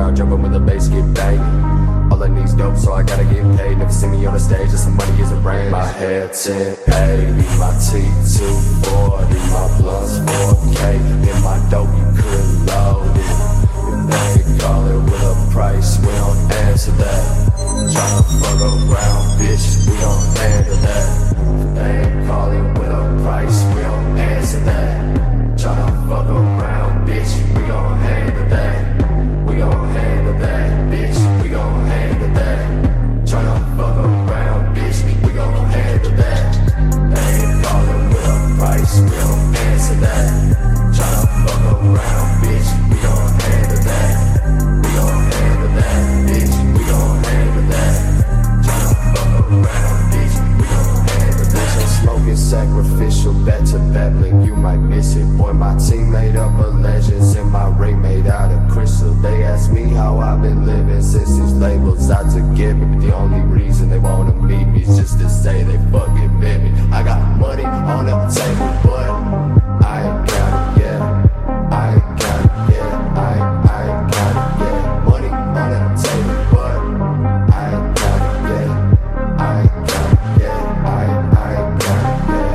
crowd jumping when the bass get banging. All I need's dope, so I gotta get paid. Never see me on the stage, just some money is a brain. My hair 1080, my T240, my blunts 4K. In my dope, you couldn't load it. If they ain't call it with a price, we don't answer that. Tryna fuck around, bitch, we don't handle that. If they ain't call it with a price, we don't answer that. Tryna fuck around, bitch, we gon' handle that. We gon' handle that, bitch, we gon' handle that. Tryna fuck around, bitch, we gon' handle that. They ain't callin' with a price, we don't answer that. Tryna fuck around, bitch, we gon' handle that. We gon' handle that, bitch, we gon' handle that. Tryna fuck around, bitch, we gon' handle that. I'm smoking sacrificial, bet to bet, blink, you might miss it. Boy, my team made up of legends and my ring made out of crystal. They ask me how I've been living since these labels out to get me, but the only reason they wanna meet me is just to say they fucking met me. I got money on the table, but I ain't got it yet. I ain't got it yet. I ain't got it yet. Money on the table, but I ain't got it yet. I ain't got it yet. I ain't got it yet.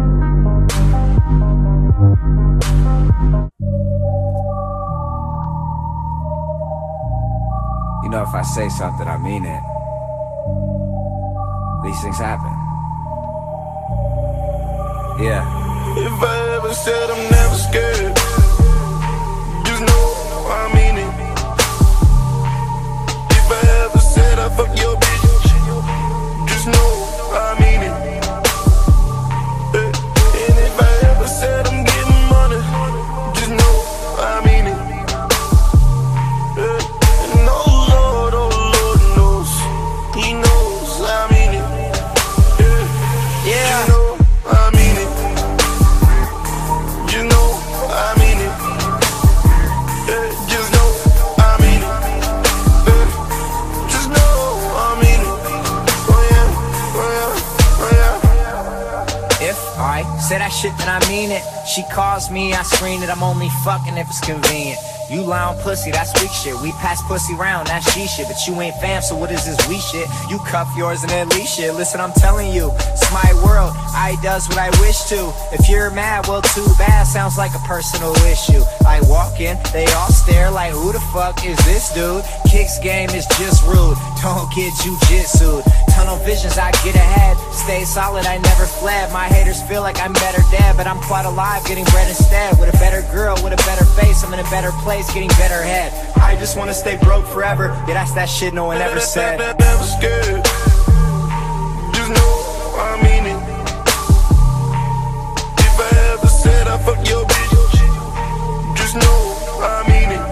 You know, if I say something, I mean it. These things happen. Yeah. If I ever said I'm never scared, just know I mean it. If I ever said I fuck your bitch, just know I mean it. And if I ever said I'm getting money, just know I mean it. And oh Lord knows, he knows I mean it. Yeah, you know I mean it. You know I mean it. Just know I mean it. Just know I mean it. Oh yeah, oh yeah, oh yeah. If I say that shit, then I mean it. She calls me, I screen it. I'm only fucking if it's convenient. You lie on pussy, that's weak shit. We pass pussy round, that's G shit. But you ain't fam, so what is this we shit? You cuff yours and then leave shit. Listen, I'm telling you, it's my world. I does what I wish to. If you're mad, well, too bad. Sounds like a personal issue. I walk in, they all stare like, who the fuck is this dude? Kicks game is just rude. Don't get jujitsu'd. Tunnel visions, I get ahead. Stay solid, I never fled. My haters feel like I'm better dead, but I'm quite alive, getting bread instead. With a better girl, with a better face, I'm in a better place, getting better head. I just wanna stay broke forever. Yeah, that's that shit no one ever said. Never scared. Just know I mean it. If I ever said I fuck your bitch, just know I mean it.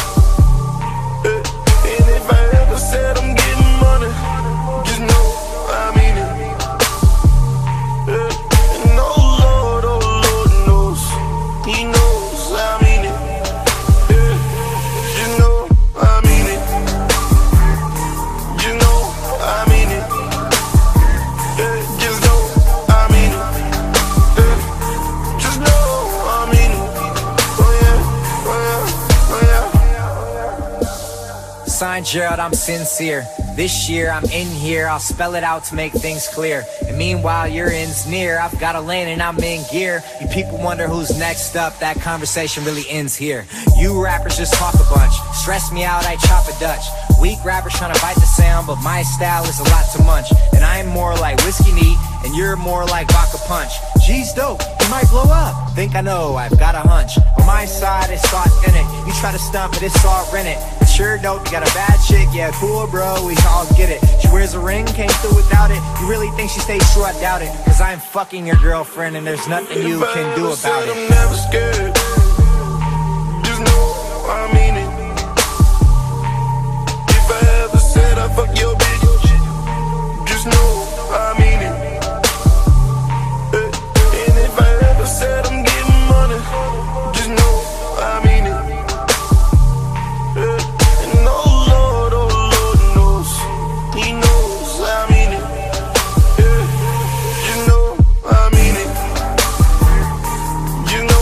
And if I ever said I'm getting money, just know I mean it. And oh Lord knows, he knows I mean it. You know I mean it. You know I mean it. Just know I mean it. Just know I mean it. Oh yeah, oh yeah, oh yeah. Signed Gerald, I'm sincere. This year I'm in here, I'll spell it out to make things clear. And meanwhile your end's near, I've got a lane and I'm in gear. You people wonder who's next up, that conversation really ends here. You rappers just talk a bunch, stress me out, I chop a Dutch. Weak rappers trying to bite the sound, but my style is a lot to munch. And I'm more like whiskey neat, and you're more like vodka punch. G's dope, you might blow up. Think I know, I've got a hunch. On my side, it's authentic. You try to stump it, it's all rented. It's sure dope, you got a bad chick, yeah, cool bro, we all get it. She wears a ring, came through without it. You really think she stays true? I doubt it. Cause I'm fucking your girlfriend, and there's nothing you can do about it. I'm never scared. Just know I mean it. If I ever said I fuck your bitch, just know I mean it. And if I ever said I'm getting money, just know I mean it. And oh Lord knows, he knows I mean it. You know I mean it. You know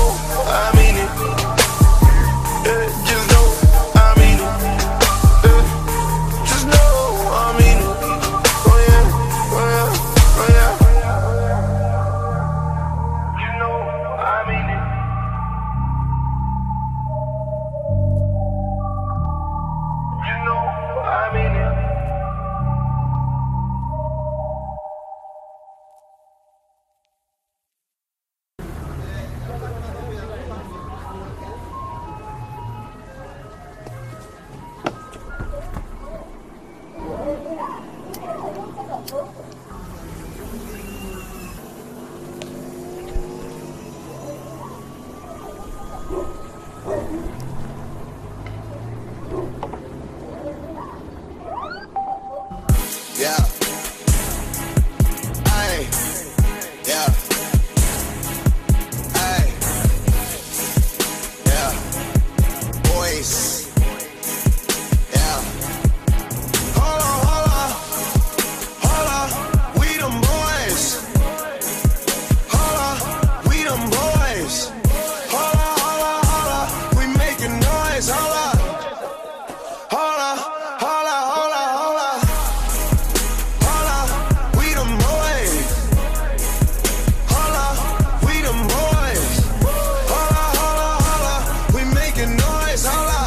boys. Holla, holla, holla, we making noise. Holla, holla, holla, holla, holla, holla, we them boys. Holla, we them boys. Holla, holla, holla, we making noise. Holla,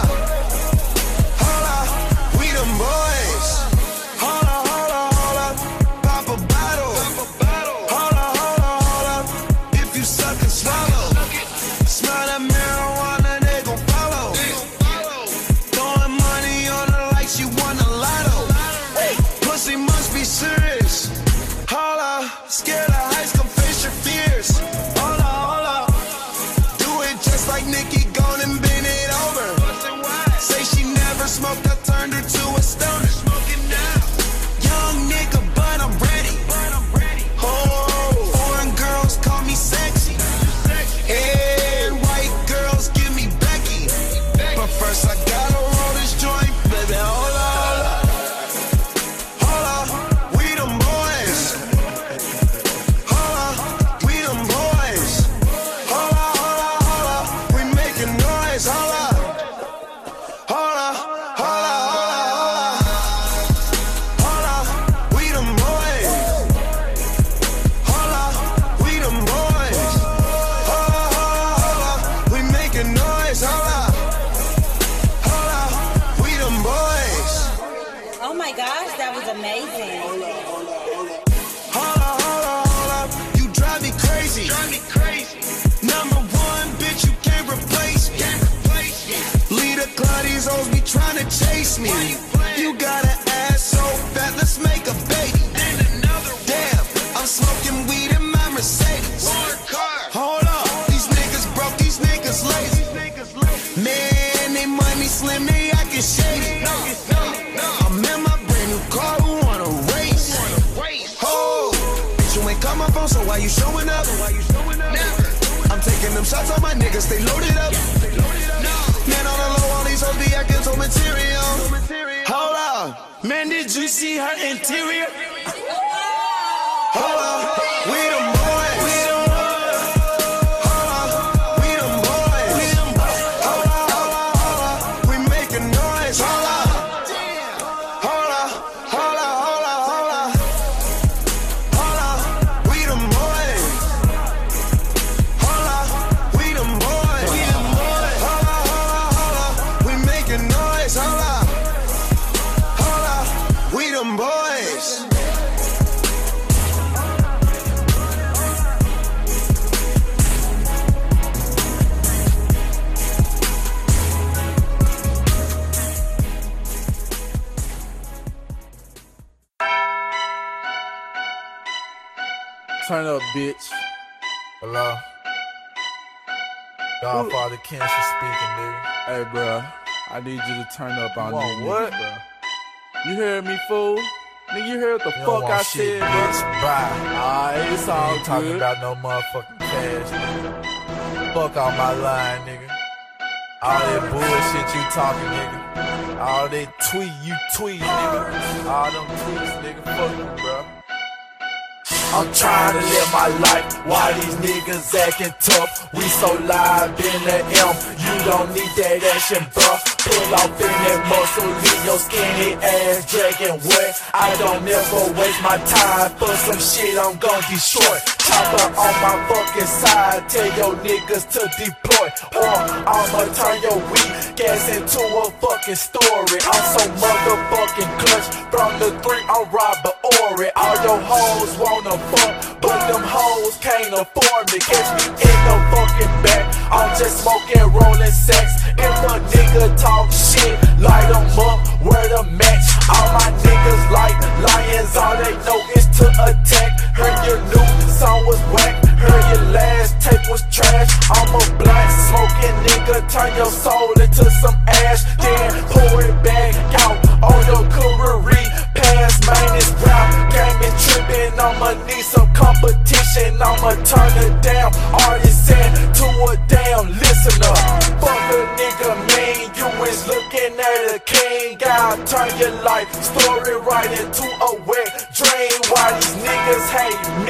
holla, we them boys. Holla, holla, holla, pop a bottle. Holla, holla, holla, if you suck and swallow. Smell that marijuana, they gon' follow. Throwing money on her like she won a lotto. Pussy must be serious. Holla, scared of heights, come face your fears. Holla, holla, do it just like Nicki, gone and bend it over. Say she never smoked, I turned her to a stoner. Young nigga, but I'm ready. Oh, foreign girls call me sexy. And white girls give me Becky. But first I gotta roll this joint, baby. Holla, holla, holla, we them boys. Holla, we them boys. Holla, holla, holla, we making noise. Holla, holla, holla, holla, holla, we them boys. Holla, we them boys. Holla, holla, holla, we making noise. Holla, holla, we them boys. Oh my gosh, that was amazing. Holla, holla, holla, you drive me crazy. Number one, bitch, you can't replace me. Leader Claudia's hoes be trying to chase me. You got an ass so fat, let's make a baby. Damn, I'm smoking weed in my Mercedes. Hold up, these niggas broke, these niggas lazy. Man, they money slim, they acting shady. I'm in my brand new car, who wanna race? Oh, bitch, you ain't call my phone, so why you showing up? I'm taking them shots on my niggas, they loaded up. Man, on the low, all these hoes be acting so material. Hold up, man, did you see her interior? Hold up, we them boys. Hold up, we them boys. Hold up, hold up, hold up, we making noise. Hold up, hold up, hold up, hold up, hold up, hold up, we them boys. Hold up, we them boys. Hold up, hold up, we making noise. Hold up, we them boys. Turn up, bitch. Hello? Godfather Cancer speaking, nigga. Hey, bro, I need you to turn up on Want these what? niggas, bro. You heard me, fool? Nigga, you heard what the You don't fuck want I shit, said, bitch. bro? Bye. Alright, it's all Ain't talking good. about no motherfucking cash, nigga. Fuck off my line, nigga. All that bullshit you talking, nigga. All that tweet you tweet, nigga. All them tweets, nigga. Fuck you, bro. I'm trying to live my life while these niggas acting tough. We so live in the M, you don't need that action, bruh. Pull off in that muscle, leave your skinny ass dragging wet. I don't ever waste my time for some shit I'm gon' destroy. Chopper on my fucking side, tell your niggas to deploy. Or I'ma turn your weak gas into a fucking story. I'm so motherfucking clutch, from the 3 I'm Robert Ory. All your hoes wanna fuck, but them hoes can't afford me. Catch me in the fucking back, I'm just smoking, rolling sex. If a nigga talk shit, light 'em up, where the match. All my niggas like lions, all they know is to attack. Heard your new song was whack, heard your last tape was trash. I'm a black smoking nigga, turn your soul into some ash. Then pour it back out on your career. Pass, man, it's rap game is tripping. I'ma need some competition, I'ma turn it down. Artist to a damn listener. Fuck a nigga, man, you is looking at a king. I'll turn your life story right into a wet dream. Why these niggas hate me?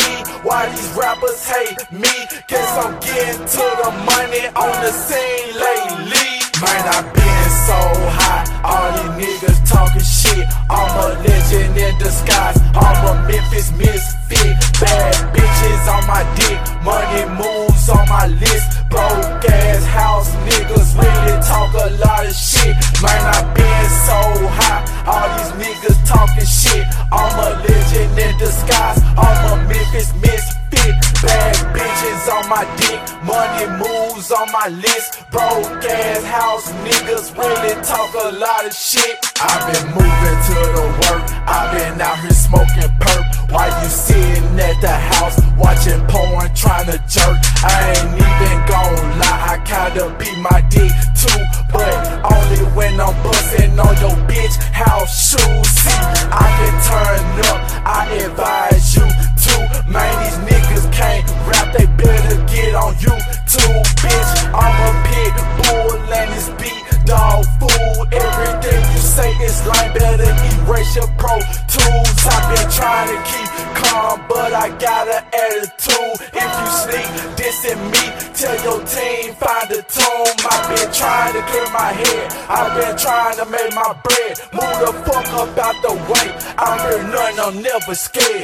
why these rappers hate me. Guess I'm getting to the money on the scene lately. Man, I been so high, all these niggas talking shit. I'm a legend in disguise, I'm a Memphis misfit. Bad bitches on my dick, money moves on my list. Broke ass house niggas really talk a lot of shit. Man, I been so high, all these niggas talking shit. I'm a legend in disguise, I'm a Memphis misfit. Bad bitches on my dick, money moves on my list. Broke ass house niggas really talk a lot of shit. I've been moving to the work, I've been out here smoking perp. While you sitting at the house watching porn trying to jerk. I ain't even gon' lie, I kinda beat my dick too, but only when I'm bustin' on your bitch house shoes. See, I can turn up, I advise you to. Man, these niggas can't rap, they better get on YouTube, bitch. I'm a pit bull and this beat dog fool. Everything you say is lame, better erase your Pro Tools. I've been trying to keep calm, but I got an attitude. If you sneak dissing me, tell your team find a tomb. I've been trying to clear my head, I've been trying to make my bread. Move the fuck up out the way, I'm here nothing, I'm never scared.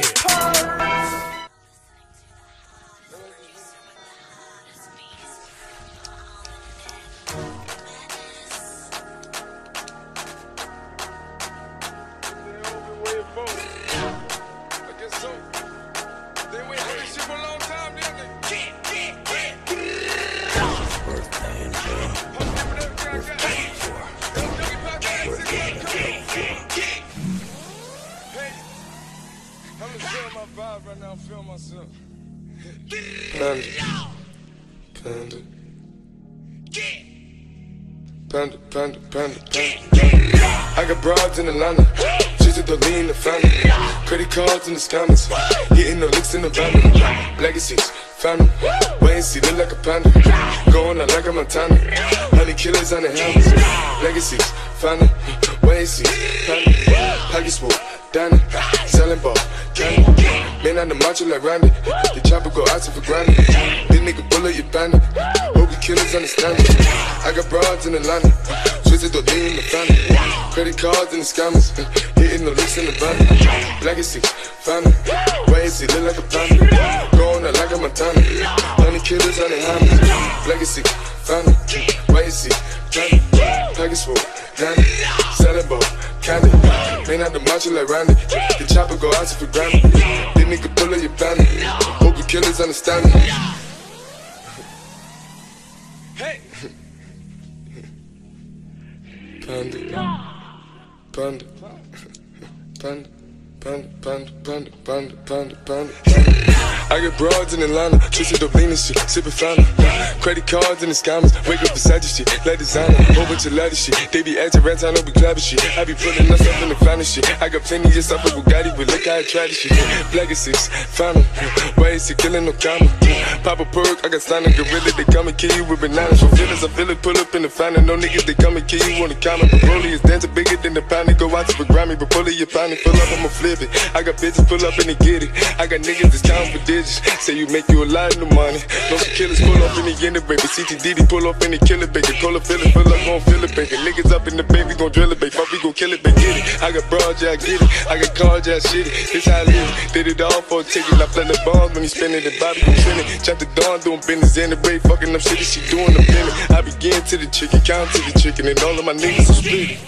Right now, I'm feeling myself. Panda. I got broads in Atlanta, just to lean the family. Credit cards in the scammers, hitting the licks in the van. Legacies, family, wait and see, look like a panda. Going out like a Montana, honey killers on the helmets. Legacies, family, wait and see, family. Package full, Danny, selling ball, candy. Man on the macho like Randy, the chopper go out for granted. This nigga bullet your bandit, hope you killers understand it. I got broads in Atlanta, twisted the lean in the family. Credit cards and the scammers, hitting the licks in the van. Legacy, family, wait and see, look like a panda. Going out like a Montana, honey killers on the hammers. Legacy, family, wait and see, family. Package full, Danny, selling ball, candy. Man out the macho like Randy, the chopper go out for granted. This nigga pull up your bandit, hope you killers understand me. Hey! Panda. I got broads in Atlanta, twisted up lean and shit, sippin' fountain. Credit cards and the scammers, wake up beside your shit, like designer, whole bunch of ladder shit. They be acting rats, I know we clapping shit. I be putting us up in the finest shit. I got plenty just off of Bugatti, but look how I try this shit. Legacies, fountain, why is he killing no comma? Pop a perk, I got signed a gorilla, they come and kill you with bananas. For feelings, I feel it, pull up in the fountain. No niggas, they come and kill you on the comment. But Broly is dancing bigger than the pound, go out to the Grammy, but pull it, your pound, pull up, I'ma flip it. I got bitches pull up and they get it. I got niggas that's counting for digits. Say you make you a lot of money. No some killers pull up in the end of baby. CTDD pull up in the killer baby. Cola fill it, fill up, gon' fill it baby. Niggas up in the baby, gon' drill it baby. Fuck, we gon' kill it baby, get it. I got broads, yeah, I get it. I got cars, yeah, I shit it. This how I live. Did it all for a ticket. I play the bombs when you spinning the Bobby, you spinning. Chop the dawn, doing business in the break. Fucking up shit, she doing the penny. I begin to the chicken, count to the chicken, and all of my niggas are split.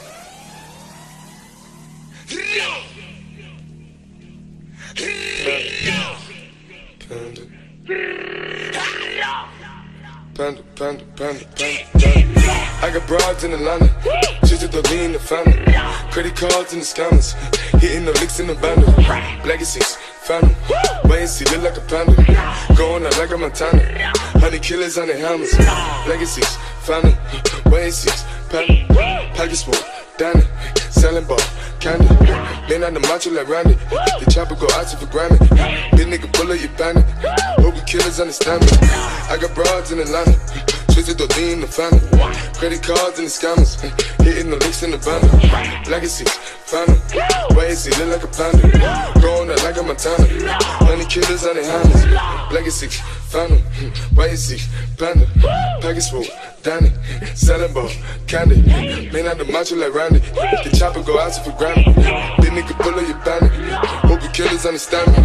Panda. I got broads in Atlanta, just to lean in the family. Credit cards and the scammers, hitting the licks in the bundle. Legacies, family, wait and see, look like a panda. Going out like a Montana, honey killers on the helmets. Legacies, family, wait and see, panda. Package full, Danny, selling ball, candy. Man on the macho like Randy, the chopper go out for granted. This nigga pull up your bandit, hope you killers understand me. I got broads in Atlanta, twisted the D in the family. Credit cards and the scammers, hitting the licks in the van. Legacy, family, why is he look like a panda? Growing up like a Montana, honey killers on the handlers. Legacy, family, why is he panda? Package full, Danny, selling ball, candy. Man out the macho like Randy, the chopper go out for granted. Big nigga pull up your bandit, hope your killers understand me.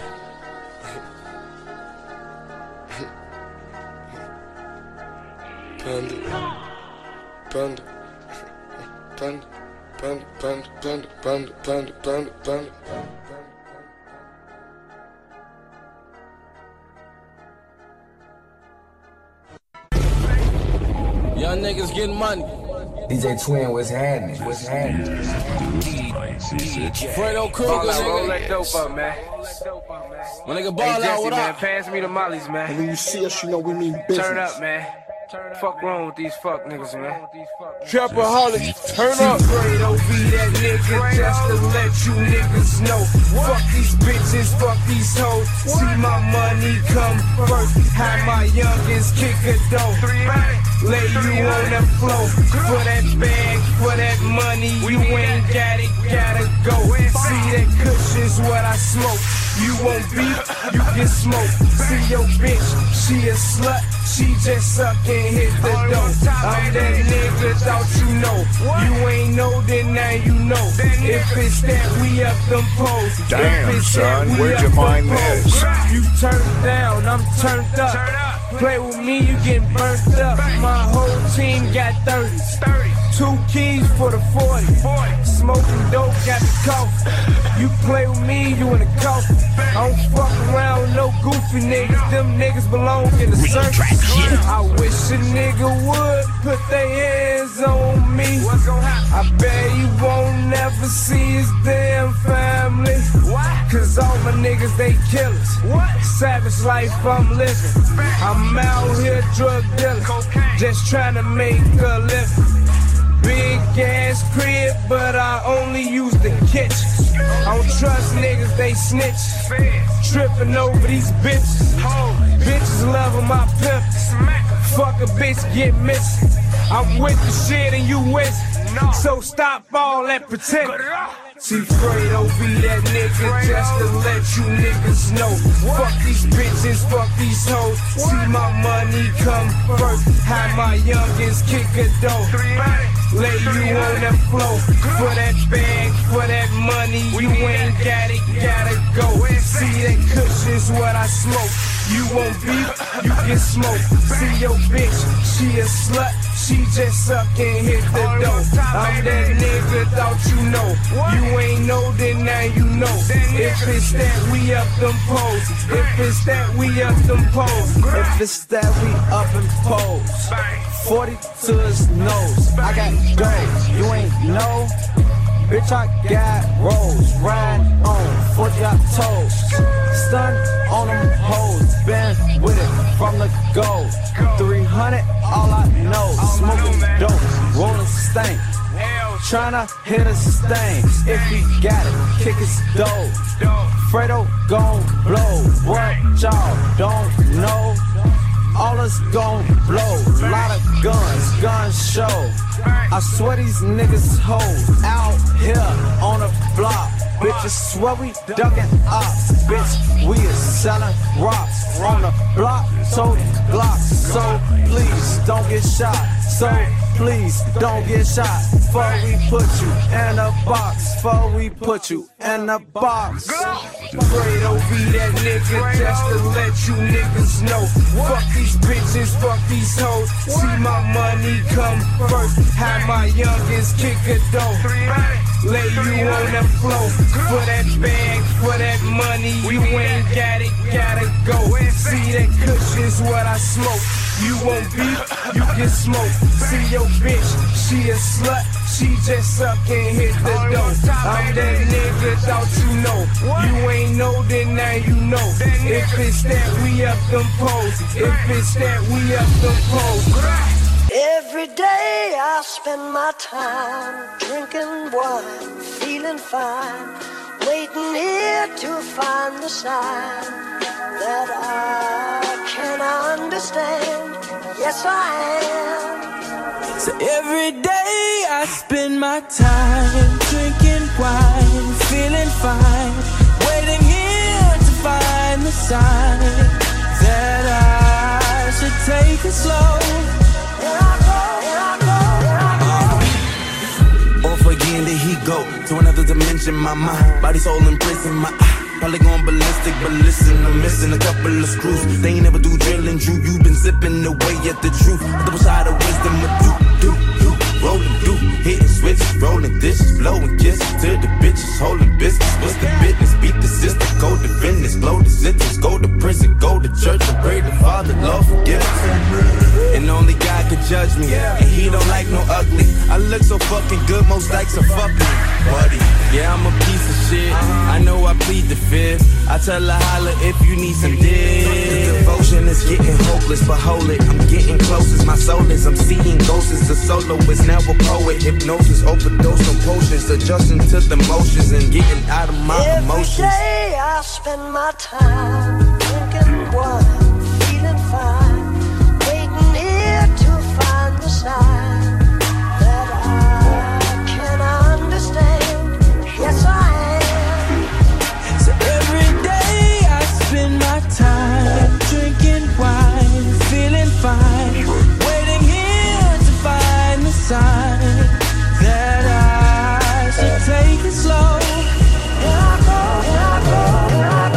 Panda, panda, panda, panda, panda, panda, panda, panda, panda, panda. Young niggas getting money. DJ Twin, what's happening? What's happening? Fredo Kruger, Roll nigga. that dope up, man. My nigga Hey, ball out, Jesse, what man, up? pass me the mollies, man. And when you see us, you know we mean business. Turn up, man. Fuck wrong with these fuck niggas, man. Trapaholic, turn up. Fredo be that nigga just to let you niggas know. Fuck these bitches, fuck these hoes. See my money come first. Have my youngins kick a dough. Lay you on the floor. For that bag, for that money, you ain't got it, gotta go. See that cushion's what I smoke. You won't beef, you can smoke. See your bitch, she a slut. She just suck and hit the dough. I'm that nigga, thought you know. You ain't know, then now you know. If it's that, we up them poles. Damn, son, where'd you find this? You turned down, I'm turned up. Play with me, you getting burnt up. My whole team got 30s. 2 keys for the 40. Smoking dope, got the coffee. You play with me, you in the coffee. I don't fuck around with no goofy niggas. Them niggas belong in the circus. I wish a nigga would put their hands on me. I bet he won't never see his damn family. Cause all my niggas, they killers. Savage life I'm living. I'm out here drug dealing. Just trying to make a living. Big ass crib, but I only use the kitchen. I don't trust niggas, they snitch. Tripping over these bitches. Bitches loving my pimpers. Fuck a bitch, get missing. I'm with the shit and you with it. So stop all that pretending. See Fredo be that nigga just to let you niggas know. Fuck these bitches, fuck these hoes. See my money come first. Have my youngins kick a dough. Lay you on that floor. For that bag, for that money, you ain't got it, gotta go. See that cushion's what I smoke. You won't beef, you can smoke. See your bitch, she a slut. She just suck and hit the dough. I'm that nigga, thought you know. You ain't know, then now you know. If it's that, we up them poles. If it's that, we up them poles. If it's that, we up and pose. 40 to his nose. I got dough, you ain't know. Bitch, I got rolls. Ride on 40 out toes. Stun on them hoes. Been with it from the go. 300, all I know. Smoking dope, rolling stank. Tryna hit a stain. If he got it, kick his dough. Fredo gon' blow. What y'all don't know? All us gon' blow. Lot of guns show. I swear these niggas hoes out here on the block. Bitches swear we ducking ops. Bitch, we is selling rocks on the block. So Glocks. So please don't get shot. So please don't get shot. Before we put you in a box. Before we put you in a box. Fredo be that nigga just to let you niggas know. Fuck these bitches, fuck these hoes. See my money come first. Have my youngins kick a dough. Lay you on the floor. For that bag, for that money, you ain't got it, gotta go. See that cushion's what I smoke. You won't beef, you can smoke. See your bitch, she a slut. She just suck and hit the dough. I'm that nigga, thought you know. You ain't know, then now you know. If it's that, we up them poles. If it's that, we up them poles. Every day I spend my time drinking wine, feeling fine, waiting here to find the sign that I can understand. Yes, I am. So every day I spend my time drinking wine, feeling fine, waiting here to find the sign that I should take it slow. Here I go, here I go, here I go. Off again, there he go to another dimension. My mind, body, soul in prison. My eye, probably going ballistic, but listen, I'm missing a couple of screws. They ain't never do drilling, Drew. You been zipping away at the truth. Double side of wisdom, a do. Rolling, do, hitting switches, rolling dishes, blowing kisses to the bitches, holding business. What's the business? Beat the system, go to business, blow the sentence, go to prison, go to church and pray to Father, Lord forgive us. And only God could judge me, and He don't like no ugly. I look so fucking good, most likes are fucking buddy. Yeah, I'm a piece of shit. I know I plead the fifth. I tell her holla if you need some dick. The devotion is getting hopeless, but hold it, I'm getting close as my soul is. I'm seeing ghosts as a soloist, now a poet. Hypnosis, overdose on potions, adjusting to the motions and getting out of my emotions. Every day I spend my time drinking wine, feeling fine, waiting here to find the sign that I can understand. Yes, I am. So every day I spend my time drinking wine, feeling fine, waiting here to find the sign that I should take it slow. Here I go, here I go, here I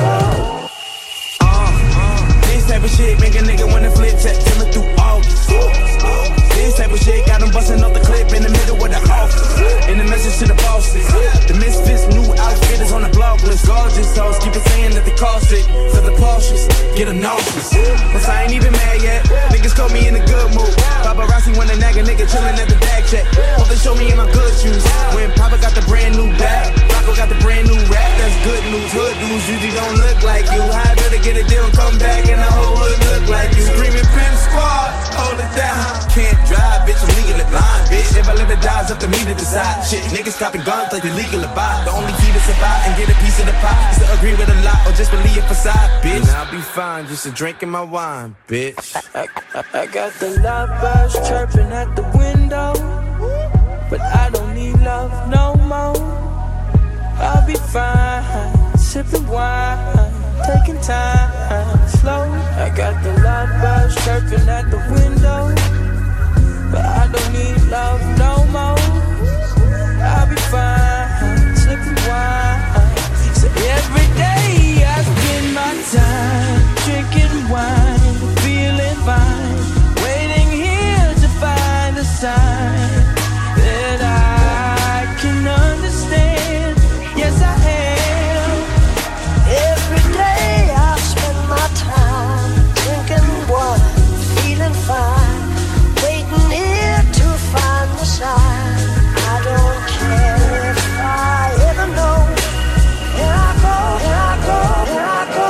go. This type of shit make a nigga wanna flip tap till me through August. This type of shit got him busting off the clip in the middle of the office. In the message to the bosses, the misfits new outfit is on the blog list. Gorgeous hoes keep it saying that they cost it, so the Porsches get them nauseous. Plus I ain't even mad yet, niggas caught me in a good mood. Paparazzi wanna nag a nigga chillin' at the bag check. Hope they show me in my good shoes. When Papa got the brand new bag, Rocco got the brand new rap. That's good news. Hood dudes usually don't look like you. How better get a deal and come back and the whole hood look like you. Screaming Pimp Squad, hold it down. Can't drive, bitch, I'm legally blind, bitch. If I let it die, it's up to me to decide. Shit, niggas copping guns like they legal to buy. The only key to survive and get a piece of the pie is to agree with a lot or just believe a facade, bitch. And I'll be fine, just a drinking my wine, bitch. I got the lovebirds chirping at the window, but I don't need love no more. I'll be fine, sipping wine, taking time slow. I got the lovebirds chirping at the window, but I don't need love no more. I'll be fine, sipping wine. So every day I spend my time drinking wine, feeling fine, waiting here to find a sign that I can understand. Yes, I am. Every day I spend my time drinking wine, feeling fine, waiting here to find the sign. I don't care if I ever know. Here I go, here I go, here I go.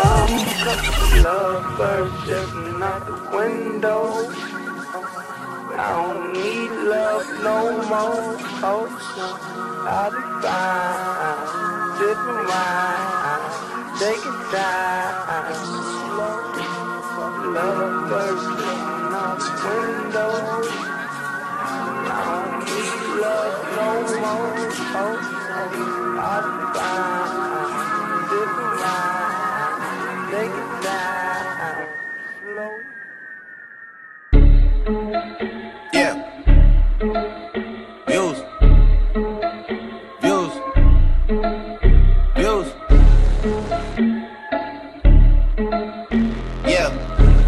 Lovebirds chirping out the window, but I don't need love no more. Oh, so I'll be fine, sipping wine, taking time slow. Lovebirds chirping out the window, I don't need love no more. Oh, so I'll be fine, sipping wine, taking time slow. Yeah. Views. Views. Views. Yeah.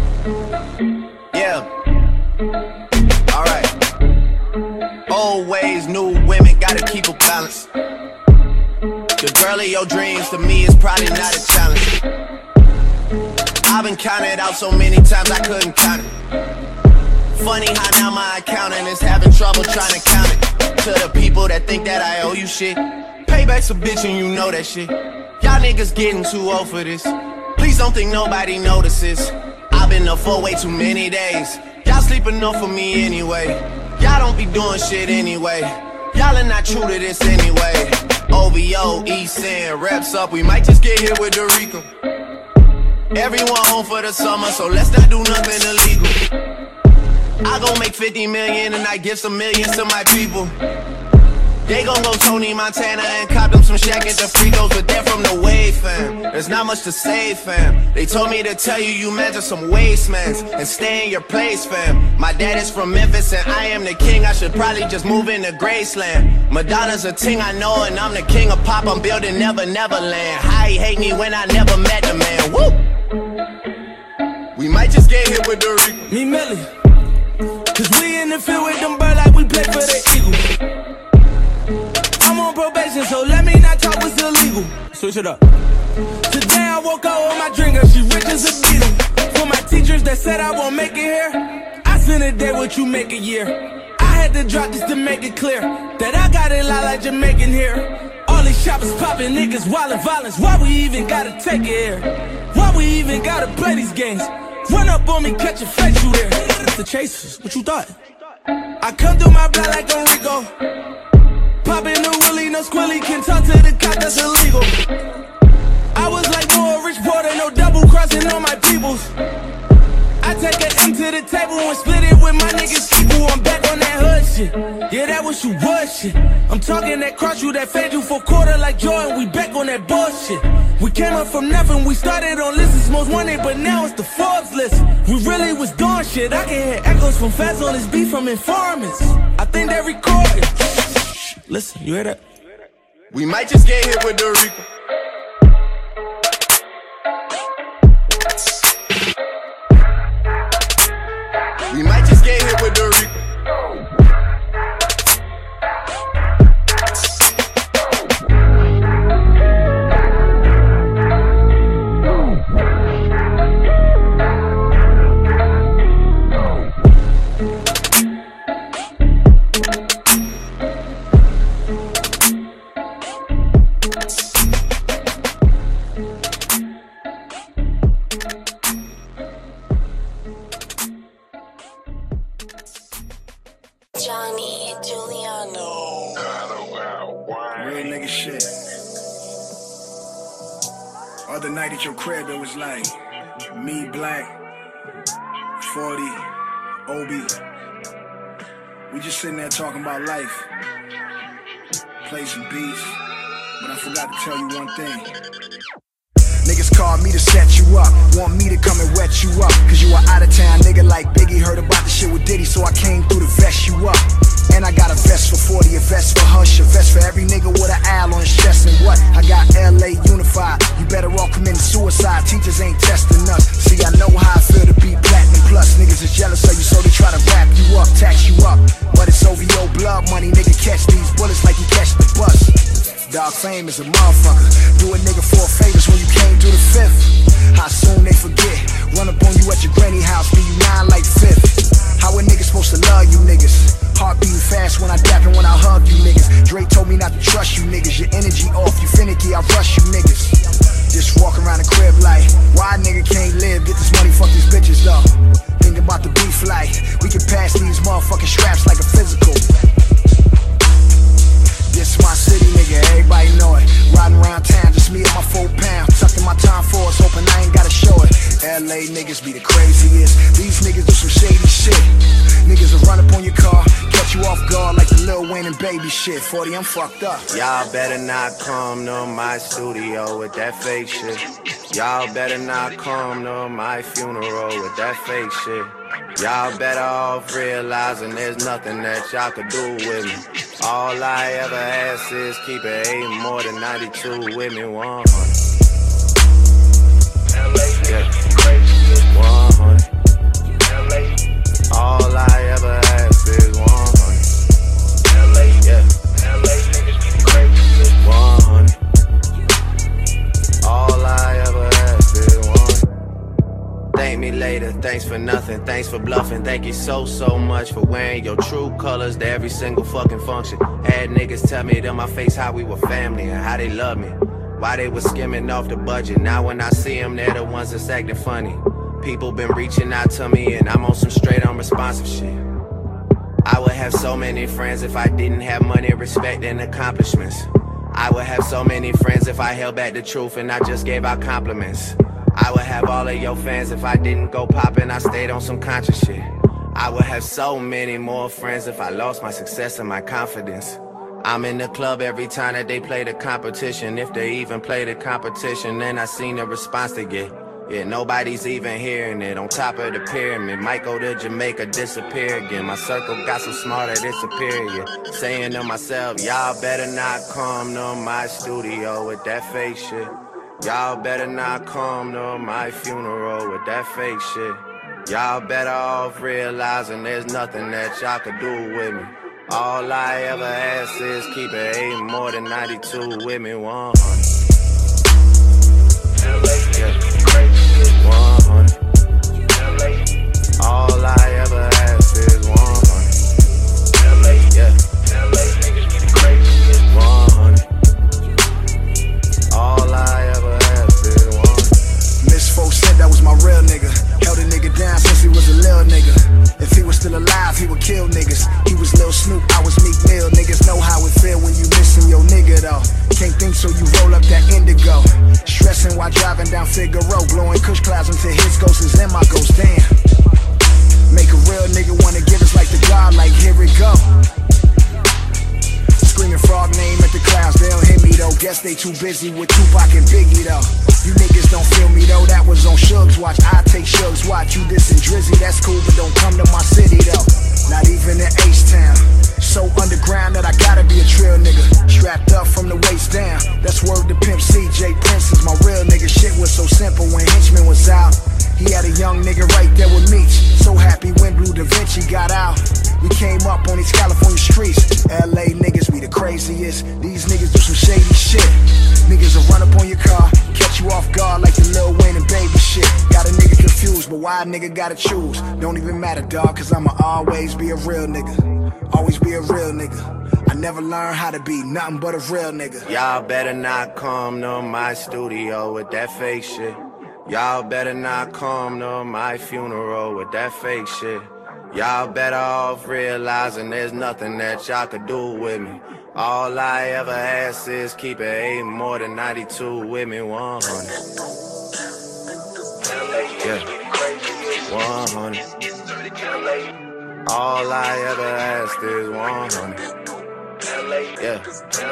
Yeah. Alright. Old ways, new women, gotta keep a balance. The girl of your dreams to me is probably not a challenge. I've been counted out so many times I couldn't count it. Funny how now my accountant is having trouble trying to count it. To the people that think that I owe you shit, payback's a bitch and you know that shit. Y'all niggas getting too old for this. Please don't think nobody notices. I've been up for way too many days. Y'all sleep enough for me anyway. Y'all don't be doing shit anyway. Y'all are not true to this anyway. OVO, East End, reps up, we might just get hit with the Rico. Everyone home for the summer, so let's not do nothing illegal. I gon' make 50 million and I give some millions to my people. They gon' go Tony Montana and cop them some Shaq at the Frigos, but they're from the wave, fam. There's not much to say, fam. They told me to tell you you measure some wastemans and stay in your place, fam. My dad is from Memphis and I am the king. I should probably just move into Graceland. Madonna's a ting I know and I'm the king of pop. I'm building Never Neverland. How he hate me when I never met the man. Woo! We might just get hit with the Rico. Me Millie, cause we in the field with them bird like we play for the Eagles. I'm on probation, so let me not talk what's illegal. Switch it up. Today I woke up with my drinker, she rich as a beetle. For my teachers that said I won't make it here, I spend a day what you make a year. I had to drop this to make it clear that I got it lot like Jamaican here. All these shoppers popping, niggas wildin' violence. Why we even gotta take it here? Why we even gotta play these games? Run up on me, catch a face, you there. The Chasers, what you thought? I come through my block like a Rico. Poppin' a Willie, no squilly, can talk to the cop, that's illegal. I was like more rich Porter, no double crossing on my peoples. I take an M to the table and split it with my niggas equal. I'm back on that hood shit. Yeah, that was you was shit. I'm talking that cross you, that fade you for quarter like Jordan. We back on that bullshit. We came up from nothing, we started on lists most wanted, but now it's the Forbes list. We really was doing shit. I can hear echoes from fans on this beat from informants. I think they recorded. Listen, you hear that? We might just get hit with the Rico. We might just get hit with the Rico. Johnny Giuliano. Real nigga shit. Other night at your crib, it was like me, Black, 40, Obi. We just sitting there talking about life. Play some beats, but I forgot to tell you one thing. Niggas called me to set you up, want me to come and wet you up, cause you a out of town nigga like Biggie. Heard about the shit with Diddy, so I came through to vest you up. And I got a vest for 40, a vest for Hush, a vest for every nigga with an owl on his chest. And what? I got LA unified. You better all committing suicide, teachers ain't testing us. See, I know how I feel to be platinum plus. Niggas is jealous of you, so they try to wrap you up, tax you up. But it's OVO blood money, nigga, catch these bullets like you catch the bus. Dog fame is a motherfucker. Do a nigga 4 favors when you came to the 5th. How soon they forget? Run up on you at your granny house, be you 9 like 5th. How a nigga supposed to love you niggas? Heart beating fast when I dap and when I hug you niggas. Drake told me not to trust you niggas. Your energy off, you finicky, I rush you niggas. Just walk around the crib like, why a nigga can't live? Get this money, fuck these bitches though. Thinking about the beef like, we can pass these motherfucking straps like a physical. This my city, nigga, everybody know it. Riding around town, just me and my 4 pounds. Tucking my time forwards, hoping I ain't gotta show it. LA niggas be the craziest. These niggas do some shady shit. Niggas will run up on your car, catch you off guard like the Lil Wayne and Baby shit. 40, I'm fucked up. Y'all better not come to my studio with that fake shit. Y'all better not come to my funeral with that fake shit. Y'all better off realizing there's nothing that y'all could do with me. All I ever ask is keep it 8 more than 92 with me, 100. Yeah. 100. All I ever ask is 100. Yeah. 100. All I ever ask is 100. Thank me later, thanks for nothing, thanks for bluffing. Thank you so much for wearing your true colors to every single fucking function. Had niggas tell me to my face how we were family and how they love me, why they was skimming off the budget. Now when I see them, they're the ones that's acting funny. People been reaching out to me and I'm on some straight unresponsive shit. I would have so many friends if I didn't have money, respect, and accomplishments. I would have so many friends if I held back the truth and I just gave out compliments. I would have all of your fans if I didn't go poppin', I stayed on some conscious shit. I would have so many more friends if I lost my success and my confidence. I'm in the club every time that they play the competition, if they even play the competition, and I seen the response they get. Yeah, nobody's even hearing it. On top of the pyramid, might go to Jamaica, disappear again. My circle got so smart that it's superior. Saying to myself, y'all better not come to my studio with that fake shit. Y'all better not come to my funeral with that fake shit. Y'all better off realizing there's nothing that y'all could do with me. All I ever ask is keep it 8 more than 92 with me, 100. Yeah. 100. All I ever ask is 100. Yeah. 100. All I ever ask is 100. Miss Folk said that was my real nigga. Held a nigga down since he was a little nigga. If he was still alive, he would kill niggas. He was Lil Snoop, I was Meek Mill. Niggas know how it feel when you missing your nigga though. Can't think so you roll up that indigo. Stressing while driving down Figaro. Blowing kush clouds until his ghost is in my ghost. Damn. Make a real nigga wanna give us like the God, like here we go. Screaming frog name at the clouds, they don't hear me though. Guess they too busy with Tupac and Biggie though. You niggas don't feel me though, that was on Shug's watch. I take Shug's watch, you dissing Drizzy, that's cool, but don't come to my city though. Not even in H-Town. So underground that I gotta be a trill nigga. Strapped up from the waist down, that's word to Pimp C. J Prince is my real nigga. Shit was so simple when Henchman was out. He had a young nigga right there with Meech. So happy when Blue Da Vinci got out. We came up on these California streets. LA niggas be the craziest. These niggas do some shady shit. Niggas will run up on your car, catch you off guard like the Lil Wayne and Baby shit. Got a nigga confused, but why a nigga gotta choose? Don't even matter, dog, cause I'ma always be a real nigga. Always be a real nigga. I never learned how to be nothing but a real nigga. Y'all better not come to my studio with that fake shit. Y'all better not come to my funeral with that fake shit. Y'all better off realizing there's nothing that y'all could do with me. All I ever ask is keep it 8 more than 92 with me, 100. Yeah, 100. All I ever ask is 100. Yeah,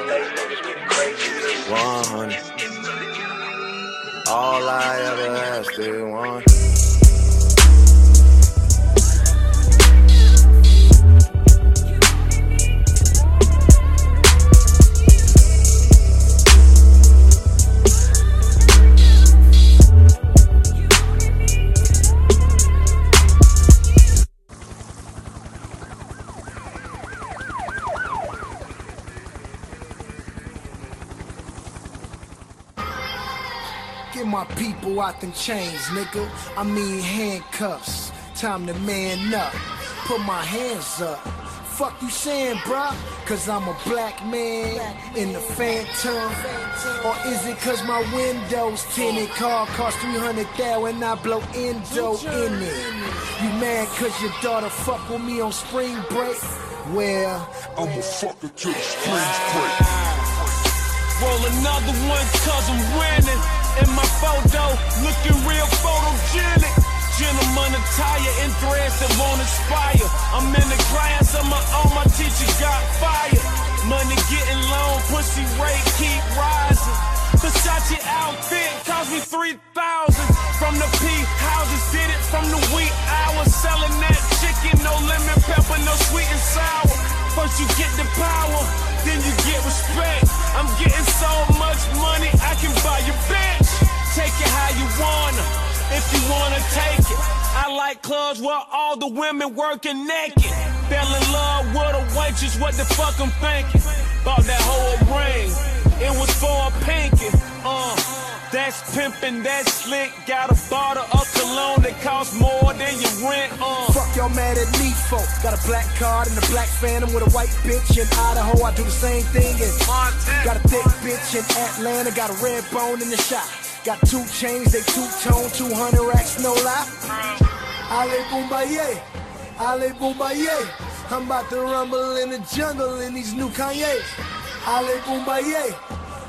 100. All I ever ask is 100. Get my people out them chains, nigga. I mean handcuffs. Time to man up. Put my hands up. Fuck you saying, bruh? Cause I'm a black man in the Phantom. Or is it cause my windows tinted? Car cost $300,000 and I blow endo in it. You mad cause your daughter fuck with me on spring break? Well, I'ma fuck her till the springs break. Roll another one cause I'm winning. In my photo, looking real photogenic. Gentleman attire in threads that won't expire. I'm in the class of my own, my teacher got fired. Money getting low, pussy rate keep rising. Versace outfit cost me $3,000. From the P houses, did it from the wheat hours. Selling that chicken, no lemon pepper, no sweet and sour. First you get the power, then you get respect. I'm getting so much money, I can buy your bitch. Take it how you wanna, if you wanna take it. I like clubs where all the women working naked. Fell in love with a waitress, what the fuck I'm thinking? Bought that whole ring, it was for a pinky. That's pimpin', that's slick. Got a bottle of cologne that costs more than your rent. Fuck y'all mad at me for. Got a black card and a black Phantom with a white bitch in Idaho. I do the same thing in Got a thick bitch in Atlanta. Got a red bone in the shop. Got 2 chains, they two-tone, 200 racks, no lie. Ale Boombaye, Ale Boombaye. I'm about to rumble in the jungle in these new Kanyes. Ale Boombaye,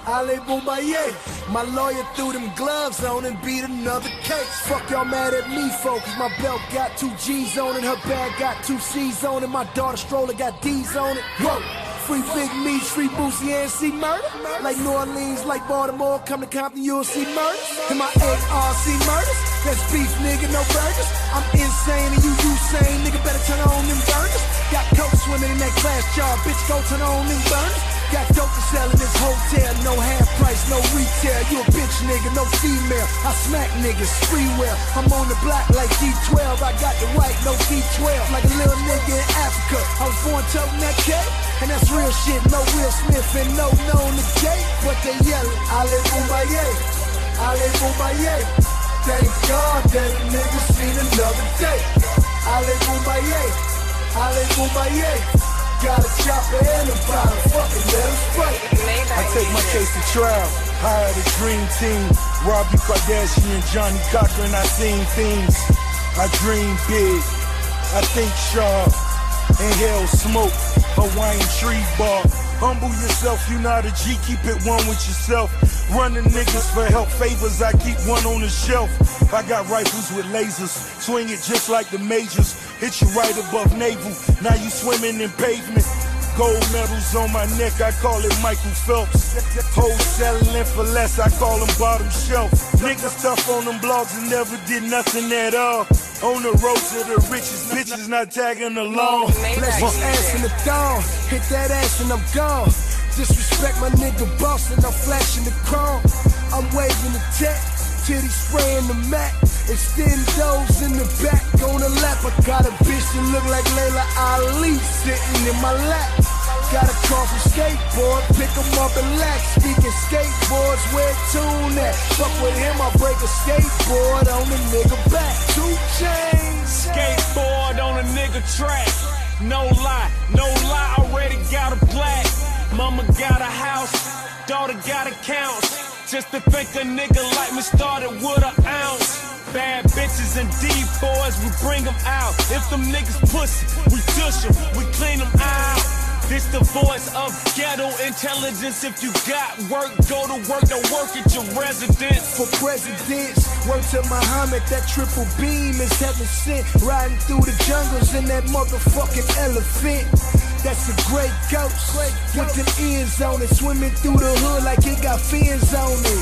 Ale Boumbaye. My lawyer threw them gloves on and beat another case. Fuck y'all mad at me, folks. My belt got 2 G's on it, her bag got 2 C's on it, my daughter stroller got D's on it. Whoa. Free Big Me, Street Boosie, and see murder. Like New Orleans, like Baltimore, come to Compton, you'll see murder. And my ARC murders, that's beef, nigga, no burgers. I'm insane and you sane, nigga, better turn on them burners. Got coke swimming in that glass jar, bitch, go turn on them burners. Got dope to sell in this hotel, no half price, no retail. You a bitch, nigga, no female. I smack niggas, freeware. I'm on the block like D12, I got the white, no D12. Like a little nigga in Africa, I was born toting that cake. And that's real shit, no Will Smith and no known the gate. But they yelling, Ale Boumbaye, Ale Boumbaye. Thank God that a nigga seen another day. Ale Boumbaye, Ale Boumbaye. Got a chopper and a bottle, fucking let him spray. I take my case to trial, hire the dream team. Robbie Kardashian, Johnny Cochran, I seen themes. I dream big, I think sharp. Inhale smoke, Hawaiian tree bark. Humble yourself, you not a G, keep it one with yourself. Running niggas for help favors, I keep one on the shelf. I got rifles with lasers, swing it just like the majors. Hit you right above navel, now you swimming in pavement. Gold medals on my neck, I call it Michael Phelps. Hoes settling for less, I call them bottom shelf. Niggas tough on them blogs and never did nothing at all. On the road to the richest, bitches not tagging along. Let's just ass in the thong, hit that ass and I'm gone. Disrespect my nigga boss and I'm flashing the chrome. I'm waving the tech, titty spraying the Mac. Extend those in the back on the lap. I got a bitch that look like Layla Ali sitting in my lap. Got a car from skateboard, pick 'em up and lax. Speaking skateboards, where tune at? Fuck with him, I break a skateboard on the nigga back. 2 chains. Skateboard on a nigga track. No lie, already got a black. Mama got a house, daughter got accounts. Just to think a nigga like me started with an ounce. Bad bitches and D-boys, we bring them out. If them niggas pussy, we dish them, we clean them out. This the voice of ghetto intelligence. If you got work, go to work, don't work at your residence. For presidents, word to Muhammad, that triple beam is heaven sent. Riding through the jungles in that motherfucking elephant. That's a great ghost, with them ears on it. Swimming through the hood like it got fins on it.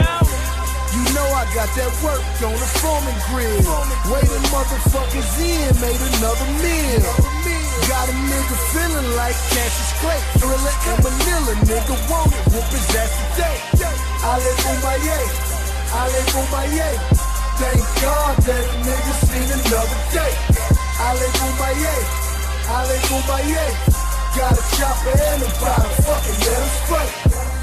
You know I got that work on the foreman grill. Waiting motherfuckers in, made another meal. Got a nigga feeling like Cassius Clay. Thriller in Manila, nigga want it, whoop his ass today. Ale Boumbaye, Ale Boumbaye. Thank God that a nigga seen another day. Ale Boumbaye, Ale Boumbaye. Got a chopper and a bottle, fucking let him spray.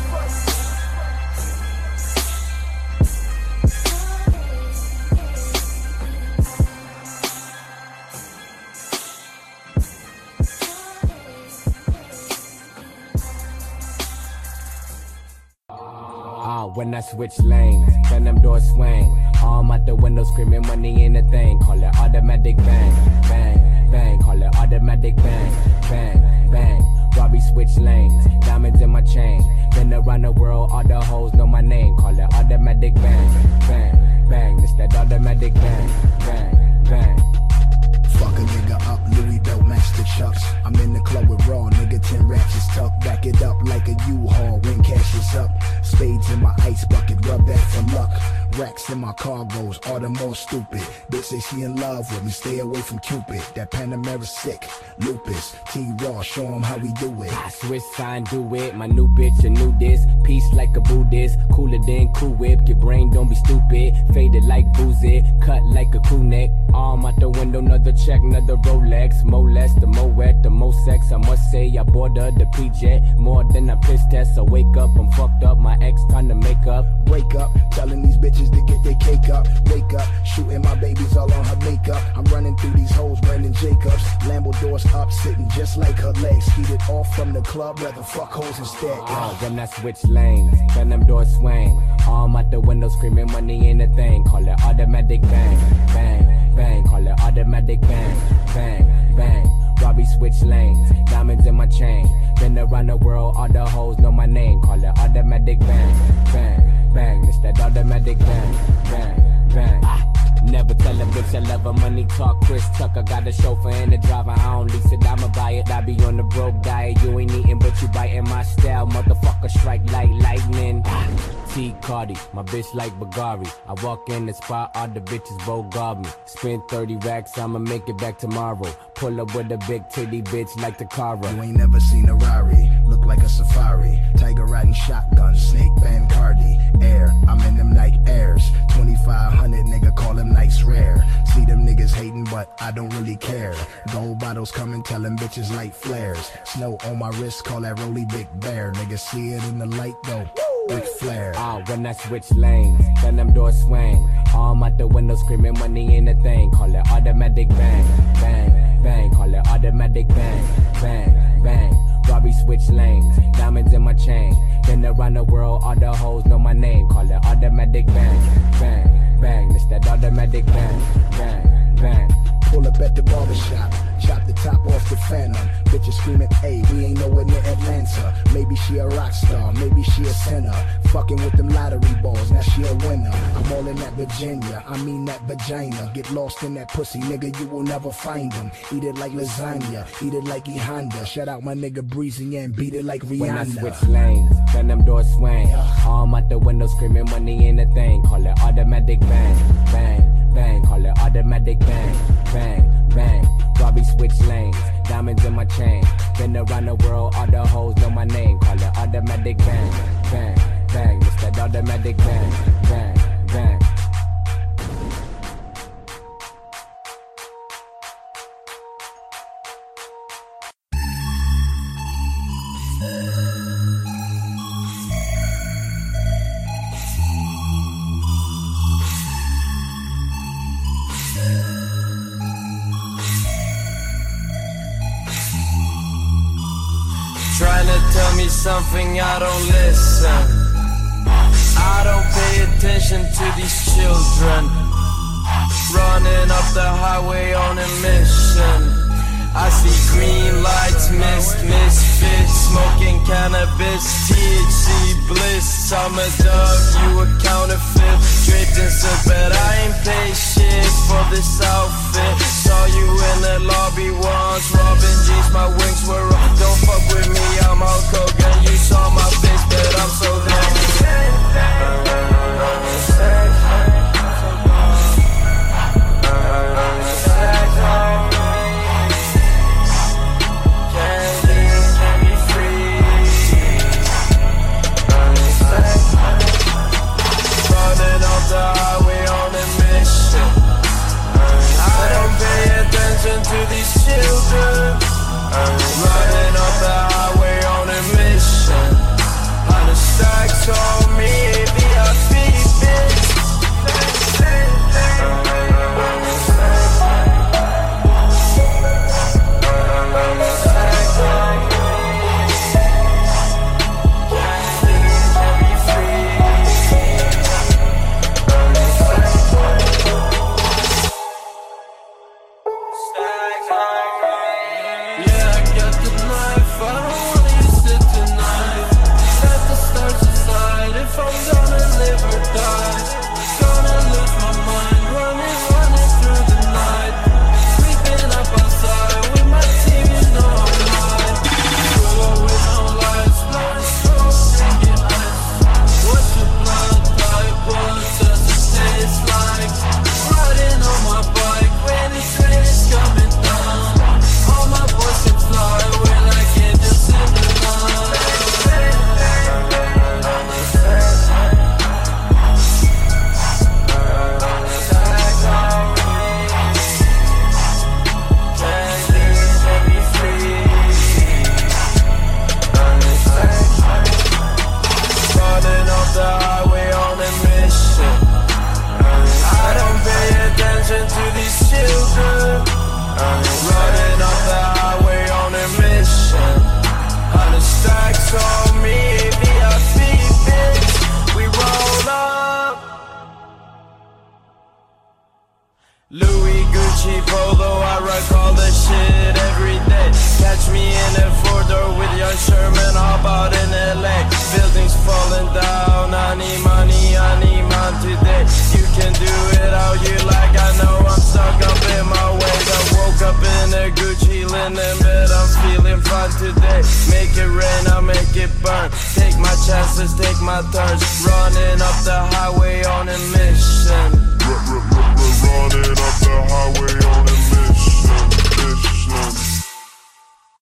When I switch lanes, then them doors swing. Arm out the window screaming money in the thing. Call it automatic bang, bang, bang. Call it automatic bang, bang, bang. Robbie switch lanes, diamonds in my chain. Been around the world, all the hoes know my name. Call it automatic bang, bang, bang. It's that automatic bang, bang, bang. Fuck a nigga up, Louis belt match the chucks. I'm in the club with raw, nigga, 10 ratchets tucked. Back it up like a U-Haul when cash is up. Spades in my ice bucket, rub that for luck. Racks in my cargoes, all the more stupid. Bitch say she in love with me, stay away from Cupid. That Panamera sick, lupus. T-Raw, show him how we do it. I switch sign, do it. My new bitch, a new disc. Peace like a Buddhist. Cooler than Cool Whip. Your brain don't be stupid. Faded like boozy. Cut like a crew neck. Arm out the window, another check, another Rolex. More less, the more wet, the more sex. I must say, I bought her the P-Jet. More than a piss test. I wake up, I'm fucked up. My ex trying to make up. Break up, telling these bitches to get their cake up. Wake up, shooting my babies all on her makeup. I'm running through these hoes, Brandon Jacobs. Lambo doors up, sitting just like her legs. Heated off from the club, rather fuck hoes instead. When I switch lanes, then them doors swing. Arm out the window screaming money in the thing. Call it automatic bang, bang, bang. Call it automatic bang, bang, bang. Robbie switch switch lanes. Diamonds in my chain. Been around the world, all the hoes know my name. Call it automatic bang, bang, bang. It's that automatic bang, bang, bang. Never tell a bitch I love her, money talk, Chris Tucker. Got a chauffeur and a driver, I don't lease it, I'ma buy it. I be on the broke diet, you ain't eating but you biting my style. Motherfucker strike like lightning. T. Cardi, my bitch like Bagari. I walk in the spot, all the bitches both guard me. Spend 30 racks, I'ma make it back tomorrow. Pull up with a big titty bitch like the Cara. You ain't never seen a Rari, look like a safari. Tiger riding shotgun, snake band Cardi. Air, I'm in them Nike Airs. 2500 nigga call them nice rare. See them niggas hating but I don't really care. Gold bottles coming, tell them bitches light flares. Snow on my wrist, call that Rolly Big Bear. Niggas see it in the light though. Big flare. When I switch lanes, then them doors swing. Arm out the window screaming money ain't a thing. Call it automatic bang, bang, bang. Call it automatic bang, bang, bang. Robbie switch lanes, diamonds in my chain. Been around the world, all the hoes know my name. Call it automatic bang, bang, bang. It's that automatic bang, bang, bang. Pull up at the barbershop, chop the top off the Phantom. Bitches screaming, hey, we ain't nowhere near Atlanta. Maybe she a rock star, maybe she a sinner. Fucking with them lottery balls, now she a winner. I'm all in that Virginia, I mean that vagina. Get lost in that pussy, nigga, you will never find them. Eat it like lasagna, eat it like E Honda. Shout out my nigga Breezy and beat it like Rihanna. When I switch lanes, then them doors swing. Arm out the window screaming money ain't a thing. Call it automatic bang, bang, bang. Call it automatic bang, bang, bang. Robbie switch lanes, diamonds in my chain. Been around the world, all the hoes know my name. Call it automatic bang, bang, bang. It's that automatic bang, bang, bang. Trying to tell me something, I don't listen. I don't pay attention to these children. Running up the highway on a mission. I see green lights, misfits, smoking cannabis, THC bliss. I'm a dog, you a counterfeit. Draped in silk, but I ain't paid shit for this outfit. Saw you in the lobby once, robbing jeans, my wings were up. Don't fuck with me, I'm Hulk Hogan. You saw my face, but I'm so gone. The highway on a mission. I don't pay attention to these children. in bed, I'm feeling fine today. Make it rain, I'll make it burn. Take my chances, take my turns. Running up the highway